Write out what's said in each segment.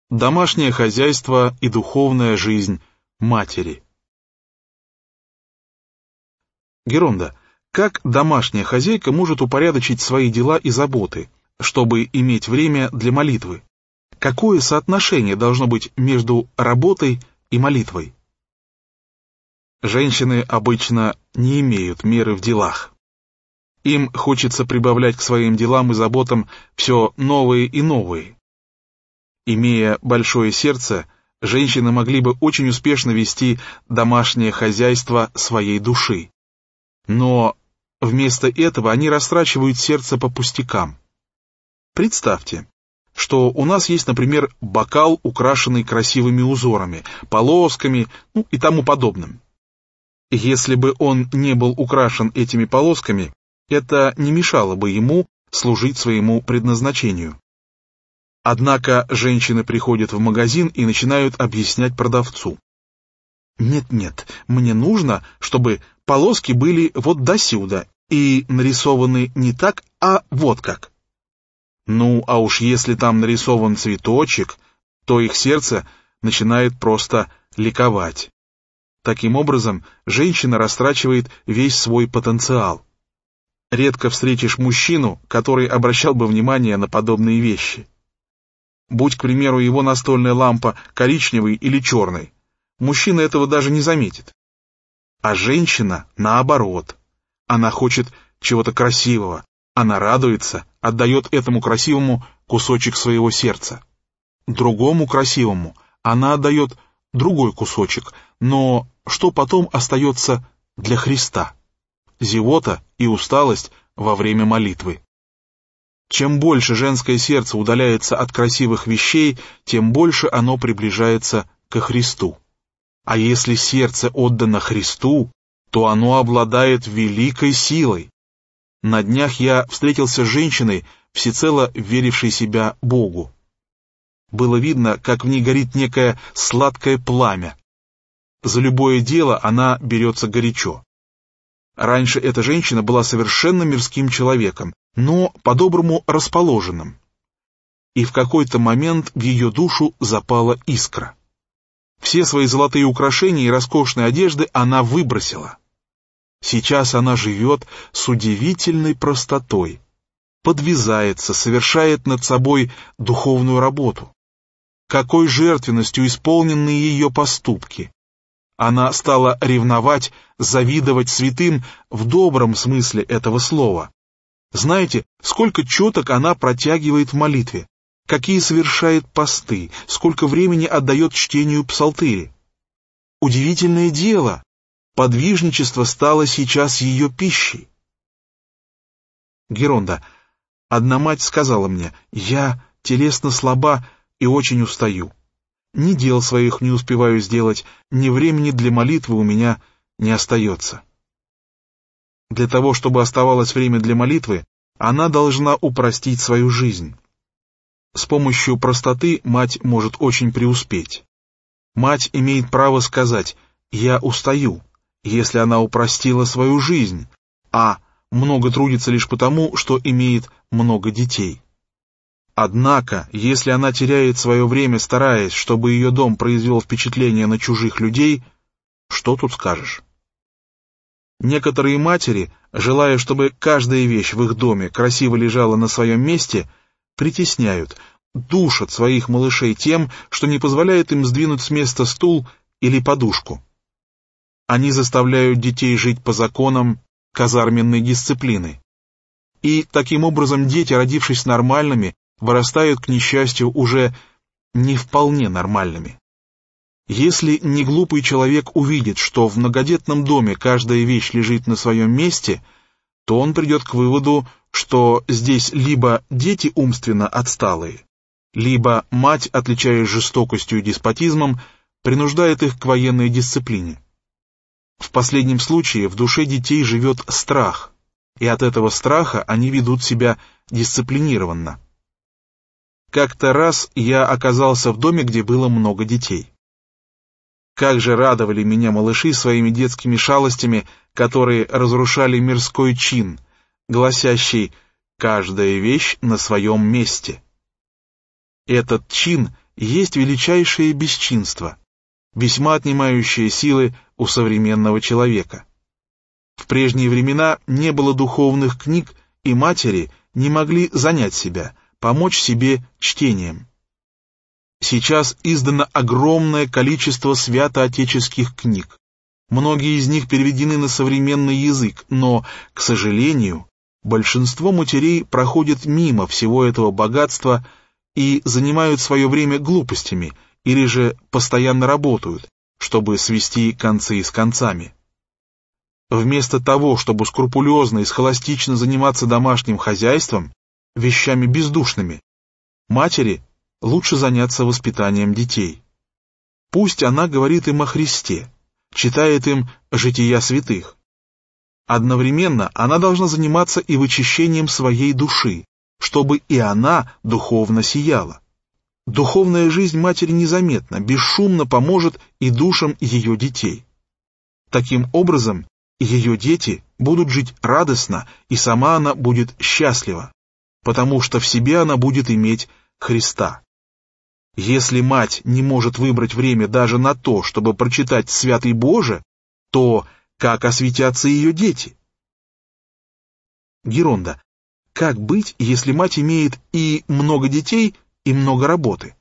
Домашнее хозяйство и духовная жизнь матери. Геронда, как домашняя хозяйка может упорядочить свои дела и заботы, чтобы иметь время для молитвы? Какое соотношение должно быть между работой и молитвой? Женщины обычно не имеют меры в делах. Им хочется прибавлять к своим делам и заботам все новые и новые. Имея большое сердце, женщины могли бы очень успешно вести домашнее хозяйство своей души. Но вместо этого они растрачивают сердце по пустякам. Представьте, что у нас есть, например, бокал, украшенный красивыми узорами, полосками, и тому подобным. Если бы он не был украшен этими полосками, это не мешало бы ему служить своему предназначению. Однако женщины приходят в магазин и начинают объяснять продавцу. Нет, мне нужно, чтобы полоски были вот досюда и нарисованы не так, а вот как. А уж если там нарисован цветочек, то их сердце начинает просто ликовать. Таким образом, женщина растрачивает весь свой потенциал. Редко встретишь мужчину, который обращал бы внимание на подобные вещи. Будь, к примеру, его настольная лампа коричневой или черной, мужчина этого даже не заметит. А женщина, наоборот, она хочет чего-то красивого, она радуется, отдает этому красивому кусочек своего сердца. Другому красивому она отдает другой кусочек, но что потом остается для Христа? Зевота и усталость во время молитвы. Чем больше женское сердце удаляется от красивых вещей, тем больше оно приближается ко Христу. А если сердце отдано Христу, то оно обладает великой силой. На днях я встретился с женщиной, всецело верившей себя Богу. Было видно, как в ней горит некое сладкое пламя. За любое дело она берется горячо. Раньше эта женщина была совершенно мирским человеком, но по-доброму расположенным. И в какой-то момент в ее душу запала искра. Все свои золотые украшения и роскошные одежды она выбросила. Сейчас она живет с удивительной простотой, подвязается, совершает над собой духовную работу. Какой жертвенностью исполнены ее поступки! Она стала ревновать, завидовать святым в добром смысле этого слова. Знаете, сколько четок она протягивает в молитве, какие совершает посты, сколько времени отдает чтению псалтыри. Удивительное дело, подвижничество стало сейчас ее пищей. Геронда, одна мать сказала мне: «Я телесно слаба и очень устаю. Ни дел своих не успеваю сделать, ни времени для молитвы у меня не остается». Для того, чтобы оставалось время для молитвы, она должна упростить свою жизнь. С помощью простоты мать может очень преуспеть. Мать имеет право сказать: «Я устаю», если она упростила свою жизнь, а много трудится лишь потому, что имеет много детей. Однако, если она теряет свое время, стараясь, чтобы ее дом произвел впечатление на чужих людей, что тут скажешь? Некоторые матери, желая, чтобы каждая вещь в их доме красиво лежала на своем месте, притесняют, душат своих малышей тем, что не позволяет им сдвинуть с места стул или подушку. Они заставляют детей жить по законам казарменной дисциплины. И таким образом дети, родившись нормальными, вырастают, к несчастью, уже не вполне нормальными. Если неглупый человек увидит, что в многодетном доме каждая вещь лежит на своем месте, то он придет к выводу, что здесь либо дети умственно отсталые, либо мать, отличаясь жестокостью и деспотизмом, принуждает их к военной дисциплине. В последнем случае в душе детей живет страх, и от этого страха они ведут себя дисциплинированно. Как-то раз я оказался в доме, где было много детей. Как же радовали меня малыши своими детскими шалостями, которые разрушали мирской чин, гласящий «каждая вещь на своем месте». Этот чин есть величайшее бесчинство, весьма отнимающее силы у современного человека. В прежние времена не было духовных книг, и матери не могли занять себя, помочь себе чтением. Сейчас издано огромное количество святоотеческих книг. Многие из них переведены на современный язык, но, к сожалению, большинство матерей проходят мимо всего этого богатства и занимают свое время глупостями, или же постоянно работают, чтобы свести концы с концами. Вместо того, чтобы скрупулезно и схоластично заниматься домашним хозяйством, вещами бездушными, матери лучше заняться воспитанием детей. Пусть она говорит им о Христе, читает им жития святых. Одновременно она должна заниматься и вычищением своей души, чтобы и она духовно сияла. Духовная жизнь матери незаметно, бесшумно поможет и душам ее детей. Таким образом, ее дети будут жить радостно, и сама она будет счастлива, потому что в себе она будет иметь Христа. Если мать не может выбрать время даже на то, чтобы прочитать Святый Боже, то как осветятся ее дети? Геронда. Как быть, если мать имеет и много детей, и много работы?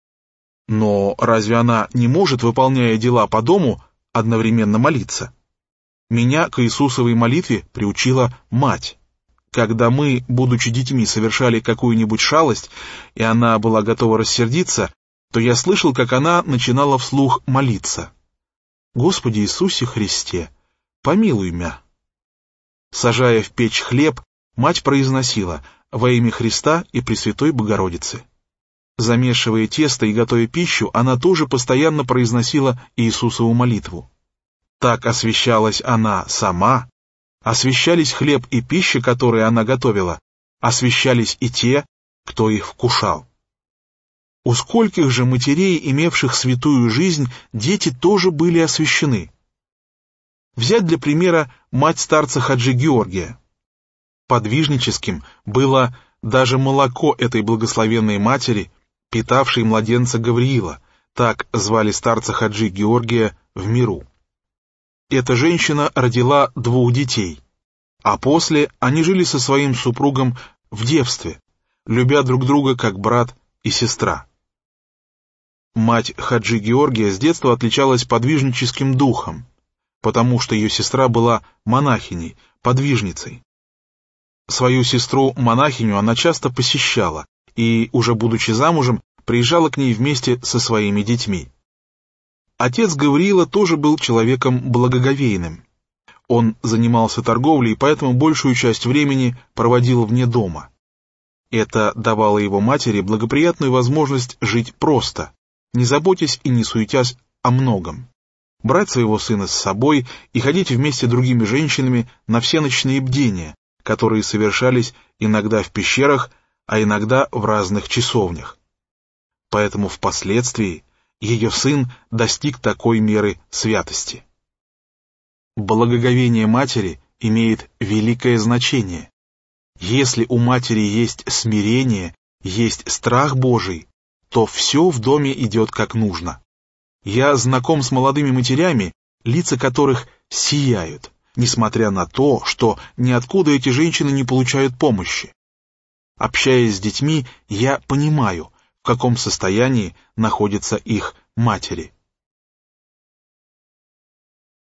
Но разве она не может, выполняя дела по дому, одновременно молиться? Меня к Иисусовой молитве приучила мать. Когда мы, будучи детьми, совершали какую-нибудь шалость, и она была готова рассердиться, то я слышал, как она начинала вслух молиться. «Господи Иисусе Христе, помилуй мя». Сажая в печь хлеб, мать произносила «Во имя Христа и Пресвятой Богородицы». Замешивая тесто и готовя пищу, она тоже постоянно произносила Иисусову молитву. Так освящалась она сама, освящались хлеб и пища, которые она готовила, освящались и те, кто их вкушал. У скольких же матерей, имевших святую жизнь, дети тоже были освящены. Взять для примера мать старца Хаджи Георгия. Подвижническим было даже молоко этой благословенной матери, питавшей младенца Гавриила, так звали старца Хаджи Георгия в миру. Эта женщина родила 2 детей, а после они жили со своим супругом в девстве, любя друг друга как брат и сестра. Мать Хаджи Георгия с детства отличалась подвижническим духом, потому что ее сестра была монахиней, подвижницей. Свою сестру-монахиню она часто посещала и, уже будучи замужем, приезжала к ней вместе со своими детьми. Отец Гавриила тоже был человеком благоговейным. Он занимался торговлей, и поэтому большую часть времени проводил вне дома. Это давало его матери благоприятную возможность жить просто, не заботясь и не суетясь о многом. Брать своего сына с собой и ходить вместе с другими женщинами на все ночные бдения, которые совершались иногда в пещерах, а иногда в разных часовнях. Поэтому впоследствии ее сын достиг такой меры святости. Благоговение матери имеет великое значение. Если у матери есть смирение, есть страх Божий, то все в доме идет как нужно. Я знаком с молодыми матерями, лица которых сияют, несмотря на то, что ниоткуда эти женщины не получают помощи. Общаясь с детьми, я понимаю, в каком состоянии находятся их матери.